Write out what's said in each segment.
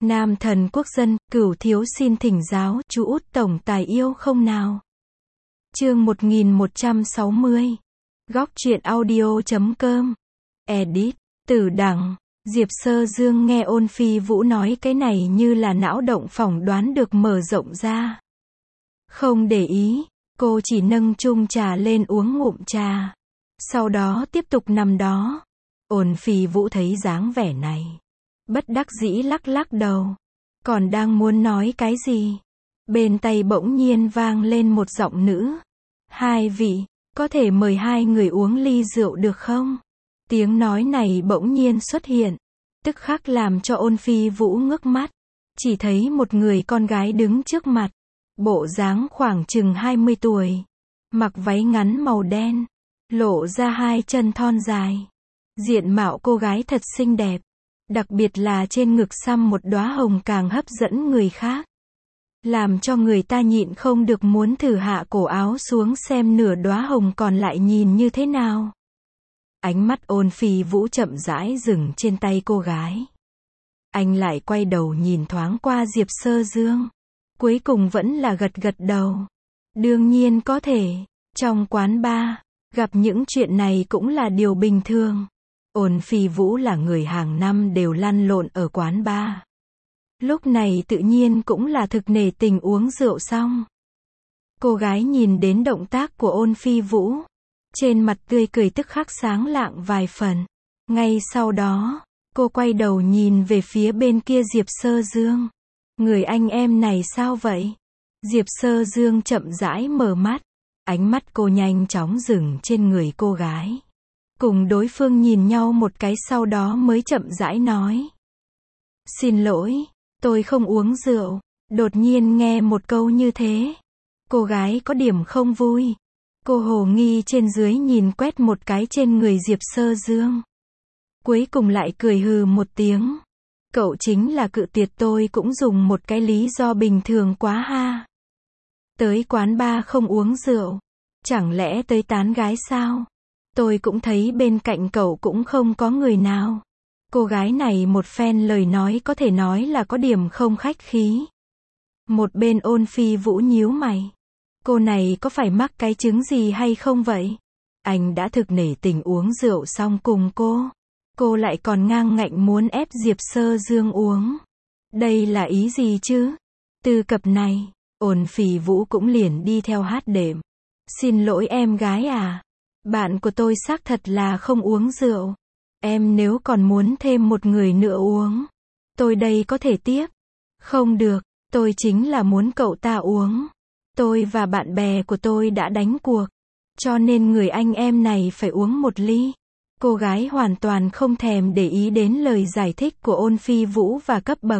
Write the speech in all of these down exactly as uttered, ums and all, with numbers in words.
Nam thần quốc dân, cửu thiếu xin thỉnh giáo, chú út tổng tài yêu không nào? Chương một nghìn một trăm sáu mươi. Góc truyện audio chấm com. Edit. Tử đẳng. Diệp Sơ Dương nghe Ôn Phi Vũ nói cái này như là não động phỏng đoán được mở rộng ra. Không để ý, cô chỉ nâng chung trà lên uống ngụm trà. Sau đó tiếp tục nằm đó. Ôn Phi Vũ thấy dáng vẻ này, bất đắc dĩ lắc lắc đầu. Còn đang muốn nói cái gì, bên tai bỗng nhiên vang lên một giọng nữ. Hai vị, có thể mời hai người uống ly rượu được không? Tiếng nói này bỗng nhiên xuất hiện, tức khắc làm cho Ôn Phi Vũ ngước mắt. Chỉ thấy một người con gái đứng trước mặt, bộ dáng khoảng chừng hai mươi tuổi, mặc váy ngắn màu đen, lộ ra hai chân thon dài. Diện mạo cô gái thật xinh đẹp, đặc biệt là trên ngực xăm một đóa hồng càng hấp dẫn người khác, làm cho người ta nhịn không được muốn thử hạ cổ áo xuống xem nửa đóa hồng còn lại nhìn như thế nào. Ánh mắt Ôn Phi Vũ chậm rãi dừng trên tay cô gái. Anh lại quay đầu nhìn thoáng qua Diệp Sơ Dương, cuối cùng vẫn là gật gật đầu. Đương nhiên có thể, trong quán bar, gặp những chuyện này cũng là điều bình thường. Ôn Phi Vũ là người hàng năm đều lăn lộn ở quán bar. Lúc này tự nhiên cũng là thực nể tình uống rượu xong. Cô gái nhìn đến động tác của Ôn Phi Vũ, trên mặt tươi cười tức khắc sáng lạng vài phần. Ngay sau đó, cô quay đầu nhìn về phía bên kia Diệp Sơ Dương. Người anh em này sao vậy? Diệp Sơ Dương chậm rãi mở mắt. Ánh mắt cô nhanh chóng dừng trên người cô gái. Cùng đối phương nhìn nhau một cái sau đó mới chậm rãi nói. Xin lỗi, tôi không uống rượu. Đột nhiên nghe một câu như thế, cô gái có điểm không vui. Cô hồ nghi trên dưới nhìn quét một cái trên người Diệp Sơ Dương. Cuối cùng lại cười hừ một tiếng. Cậu chính là cự tuyệt tôi cũng dùng một cái lý do bình thường quá ha. Tới quán bar không uống rượu, chẳng lẽ tới tán gái sao? Tôi cũng thấy bên cạnh cậu cũng không có người nào. Cô gái này một phen lời nói có thể nói là có điểm không khách khí. Một bên Ôn Phi Vũ nhíu mày. Cô này có phải mắc cái chứng gì hay không vậy? Anh đã thực nể tình uống rượu xong cùng cô. Cô lại còn ngang ngạnh muốn ép Diệp Sơ Dương uống. Đây là ý gì chứ? Từ cập này, Ôn Phi Vũ cũng liền đi theo hát đệm. Xin lỗi em gái à. Bạn của tôi xác thật là không uống rượu. Em nếu còn muốn thêm một người nữa uống, tôi đây có thể tiếp. Không được, tôi chính là muốn cậu ta uống. Tôi và bạn bè của tôi đã đánh cuộc, cho nên người anh em này phải uống một ly. Cô gái hoàn toàn không thèm để ý đến lời giải thích của Ôn Phi Vũ và cấp bậc.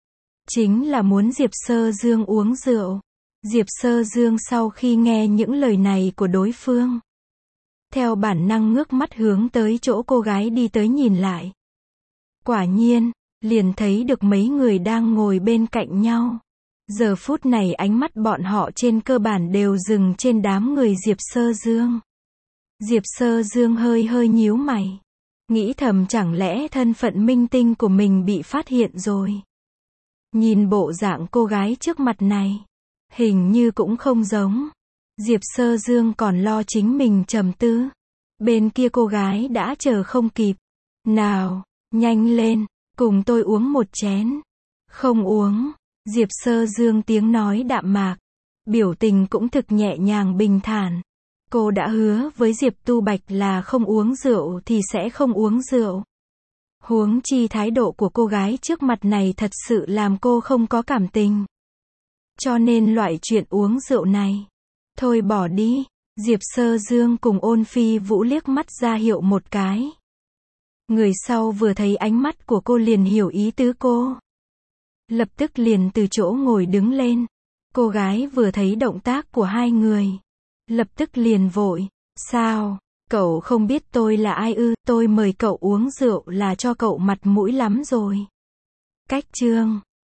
Chính là muốn Diệp Sơ Dương uống rượu. Diệp Sơ Dương sau khi nghe những lời này của đối phương, theo bản năng ngước mắt hướng tới chỗ cô gái đi tới nhìn lại. Quả nhiên, liền thấy được mấy người đang ngồi bên cạnh nhau. Giờ phút này ánh mắt bọn họ trên cơ bản đều dừng trên đám người Diệp Sơ Dương. Diệp Sơ Dương hơi hơi nhíu mày, nghĩ thầm chẳng lẽ thân phận minh tinh của mình bị phát hiện rồi. Nhìn bộ dạng cô gái trước mặt này, hình như cũng không giống. Diệp Sơ Dương còn lo chính mình trầm tư. Bên kia cô gái đã chờ không kịp. Nào, nhanh lên, cùng tôi uống một chén. Không uống. Diệp Sơ Dương tiếng nói đạm mạc, biểu tình cũng thực nhẹ nhàng bình thản. Cô đã hứa với Diệp Tu Bạch là không uống rượu thì sẽ không uống rượu. Huống chi thái độ của cô gái trước mặt này thật sự làm cô không có cảm tình. Cho nên loại chuyện uống rượu này, thôi bỏ đi. Diệp Sơ Dương cùng Ôn Phi Vũ liếc mắt ra hiệu một cái. Người sau vừa thấy ánh mắt của cô liền hiểu ý tứ cô. Lập tức liền từ chỗ ngồi đứng lên. Cô gái vừa thấy động tác của hai người, lập tức liền vội. Sao, cậu không biết tôi là ai ư? Tôi mời cậu uống rượu là cho cậu mặt mũi lắm rồi. Cách chương.